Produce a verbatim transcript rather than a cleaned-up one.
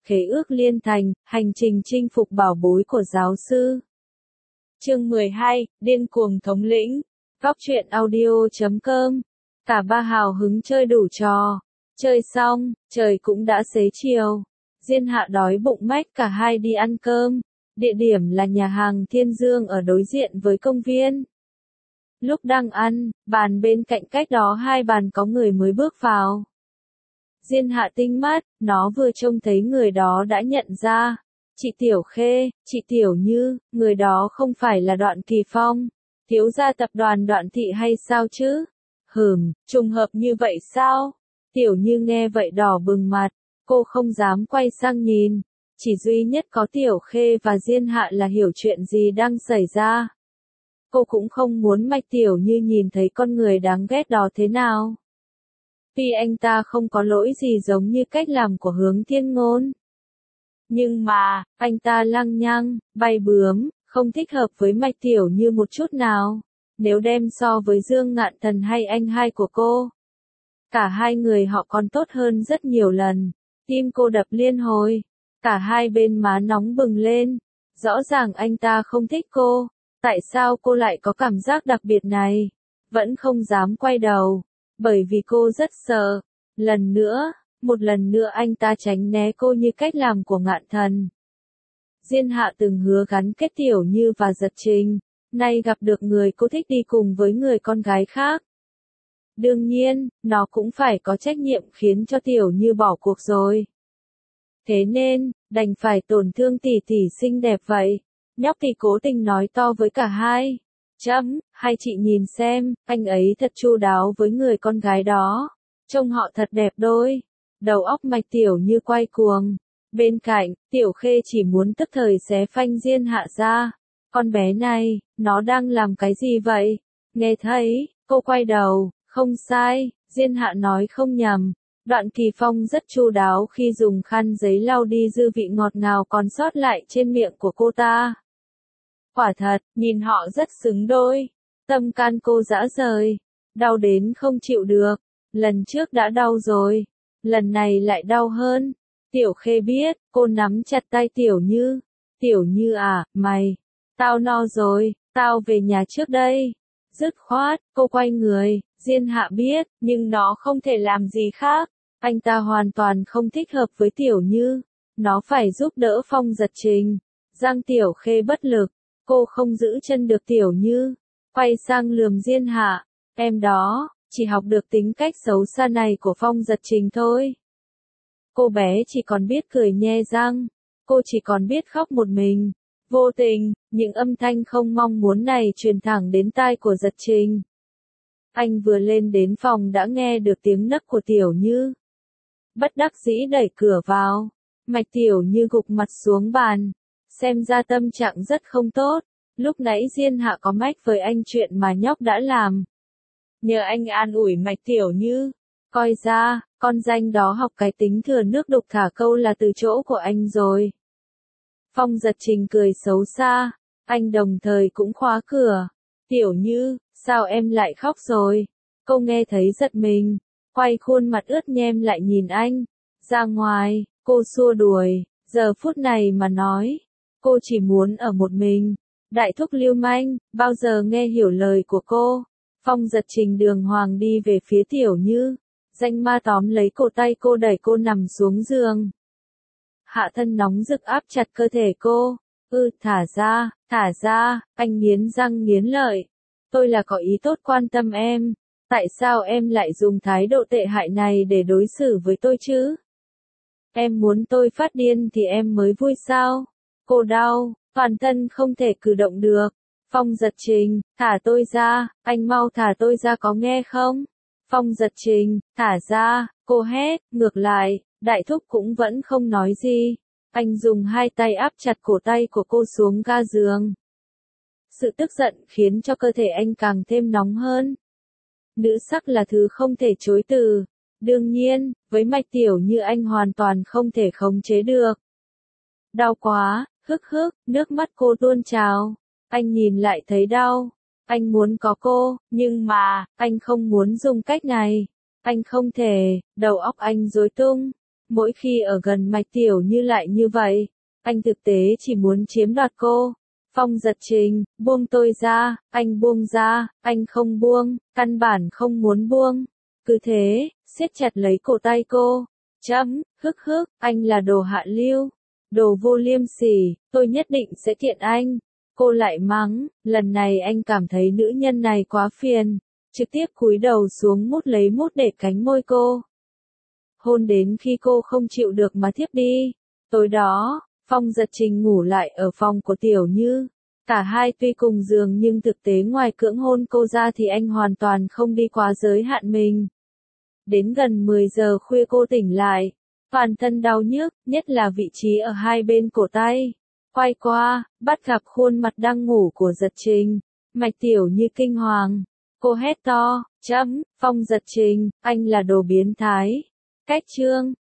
khế ước liên thành, hành trình chinh phục bảo bối của giáo sư. Chương mười hai, điên cuồng thống lĩnh. Góc truyện audio chấm com. Cả ba hào hứng chơi đủ trò. Chơi xong, trời cũng đã xế chiều. Diên Hạ đói bụng mách cả hai đi ăn cơm. Địa điểm là nhà hàng Thiên Dương ở đối diện với công viên. Lúc đang ăn, bàn bên cạnh cách đó hai bàn có người mới bước vào. Diên Hạ tinh mắt, nó vừa trông thấy người đó đã nhận ra. Chị Tiểu Khê, chị Tiểu Như, người đó không phải là Đoạn Kỳ Phong, thiếu gia tập đoàn Đoạn Thị hay sao chứ? Hừm, trùng hợp như vậy sao? Tiểu Như nghe vậy đỏ bừng mặt, cô không dám quay sang nhìn. Chỉ duy nhất có Tiểu Khê và Diên Hạ là hiểu chuyện gì đang xảy ra. Cô cũng không muốn Mạch Tiểu Như nhìn thấy con người đáng ghét đó thế nào. Tuy anh ta không có lỗi gì giống như cách làm của Hướng Thiên Ngôn. Nhưng mà, anh ta lăng nhăng, bay bướm, không thích hợp với Mạch Tiểu Như một chút nào. Nếu đem so với Dương Ngạn Thần hay anh hai của cô. Cả hai người họ còn tốt hơn rất nhiều lần. Tim cô đập liên hồi. Cả hai bên má nóng bừng lên. Rõ ràng anh ta không thích cô. Tại sao cô lại có cảm giác đặc biệt này? Vẫn không dám quay đầu. Bởi vì cô rất sợ. Lần nữa, một lần nữa anh ta tránh né cô như cách làm của Ngạn Thần. Diên Hạ từng hứa gắn kết Tiểu Như và Giật Trình. Nay gặp được người cô thích đi cùng với người con gái khác. Đương nhiên, nó cũng phải có trách nhiệm khiến cho Tiểu Như bỏ cuộc rồi. Thế nên, đành phải tổn thương tỷ tỷ xinh đẹp vậy. Nhóc thì cố tình nói to với cả hai. Chấm, hai chị nhìn xem, anh ấy thật chu đáo với người con gái đó. Trông họ thật đẹp đôi. Đầu óc Mạch Tiểu Như quay cuồng. Bên cạnh, Tiểu Khê chỉ muốn tức thời xé phanh Diên Hạ ra. Con bé này, nó đang làm cái gì vậy? Nghe thấy, cô quay đầu, không sai, Diên Hạ nói không nhầm. Đoạn Kỳ Phong rất chu đáo khi dùng khăn giấy lau đi dư vị ngọt ngào còn sót lại trên miệng của cô ta. Quả thật, nhìn họ rất xứng đôi. Tâm can cô rã rời, đau đến không chịu được. Lần trước đã đau rồi, lần này lại đau hơn. Tiểu Khê biết, cô nắm chặt tay Tiểu Như. Tiểu Như à, mày, tao no rồi, tao về nhà trước đây. Dứt khoát, cô quay người. Diên Hạ biết, nhưng nó không thể làm gì khác. Anh ta hoàn toàn không thích hợp với Tiểu Như. Nó phải giúp đỡ Phong Giật Trình. Giang Tiểu Khê bất lực. Cô không giữ chân được Tiểu Như. Quay sang lườm Diên Hạ. Em đó, chỉ học được tính cách xấu xa này của Phong Giật Trình thôi. Cô bé chỉ còn biết cười nhe răng. Cô chỉ còn biết khóc một mình. Vô tình, những âm thanh không mong muốn này truyền thẳng đến tai của Giật Trình. Anh vừa lên đến phòng đã nghe được tiếng nấc của Tiểu Như. Bất đắc dĩ đẩy cửa vào. Mạch Tiểu Như gục mặt xuống bàn. Xem ra tâm trạng rất không tốt. Lúc nãy Diên Hạ có mách với anh chuyện mà nhóc đã làm. Nhờ anh an ủi Mạch Tiểu Như. Coi ra, con danh đó học cái tính thừa nước đục thả câu là từ chỗ của anh rồi. Phong Giật Trình cười xấu xa. Anh đồng thời cũng khóa cửa. Tiểu Như, sao em lại khóc rồi? Cô nghe thấy giật mình. Quay khuôn mặt ướt nhem lại nhìn anh. Ra ngoài, cô xua đuổi. Giờ phút này mà nói. Cô chỉ muốn ở một mình. Đại thúc lưu manh, bao giờ nghe hiểu lời của cô. Phong Giật Trình đường hoàng đi về phía Tiểu Như. Danh ma tóm lấy cổ tay cô đẩy cô nằm xuống giường. Hạ thân nóng rực áp chặt cơ thể cô. Ừ, thả ra, thả ra, anh nghiến răng nghiến lợi. Tôi là có ý tốt quan tâm em. Tại sao em lại dùng thái độ tệ hại này để đối xử với tôi chứ? Em muốn tôi phát điên thì em mới vui sao? Cô đau, toàn thân không thể cử động được. Phong Giật Trình, thả tôi ra, anh mau thả tôi ra có nghe không? Phong Giật Trình, thả ra, cô hét, ngược lại, đại thúc cũng vẫn không nói gì. Anh dùng hai tay áp chặt cổ tay của cô xuống ga giường. Sự tức giận khiến cho cơ thể anh càng thêm nóng hơn. Nữ sắc là thứ không thể chối từ. Đương nhiên, với Mạch Tiểu Như anh hoàn toàn không thể khống chế được. Đau quá, hức hức, nước mắt cô tuôn trào. Anh nhìn lại thấy đau. Anh muốn có cô, nhưng mà, anh không muốn dùng cách này. Anh không thể, đầu óc anh rối tung. Mỗi khi ở gần Mạch Tiểu Như lại như vậy, anh thực tế chỉ muốn chiếm đoạt cô. Phong Giật Trình, buông tôi ra, anh buông ra, anh không buông, căn bản không muốn buông. Cứ thế, siết chặt lấy cổ tay cô. Chấm, hức hức, anh là đồ hạ lưu, đồ vô liêm sỉ, tôi nhất định sẽ kiện anh. Cô lại mắng, lần này anh cảm thấy nữ nhân này quá phiền, trực tiếp cúi đầu xuống mút lấy mút để cánh môi cô. Hôn đến khi cô không chịu được mà thiếp đi. Tối đó, Phong Giật Trình ngủ lại ở phòng của Tiểu Như. Cả hai tuy cùng giường nhưng thực tế ngoài cưỡng hôn cô ra thì anh hoàn toàn không đi quá giới hạn mình. Đến gần mười giờ khuya cô tỉnh lại, toàn thân đau nhức, nhất là vị trí ở hai bên cổ tay. Quay qua, bắt gặp khuôn mặt đang ngủ của Giật Trình. Mạch Tiểu Như kinh hoàng. Cô hét to, chấm, Phong Giật Trình, anh là đồ biến thái. Cách chương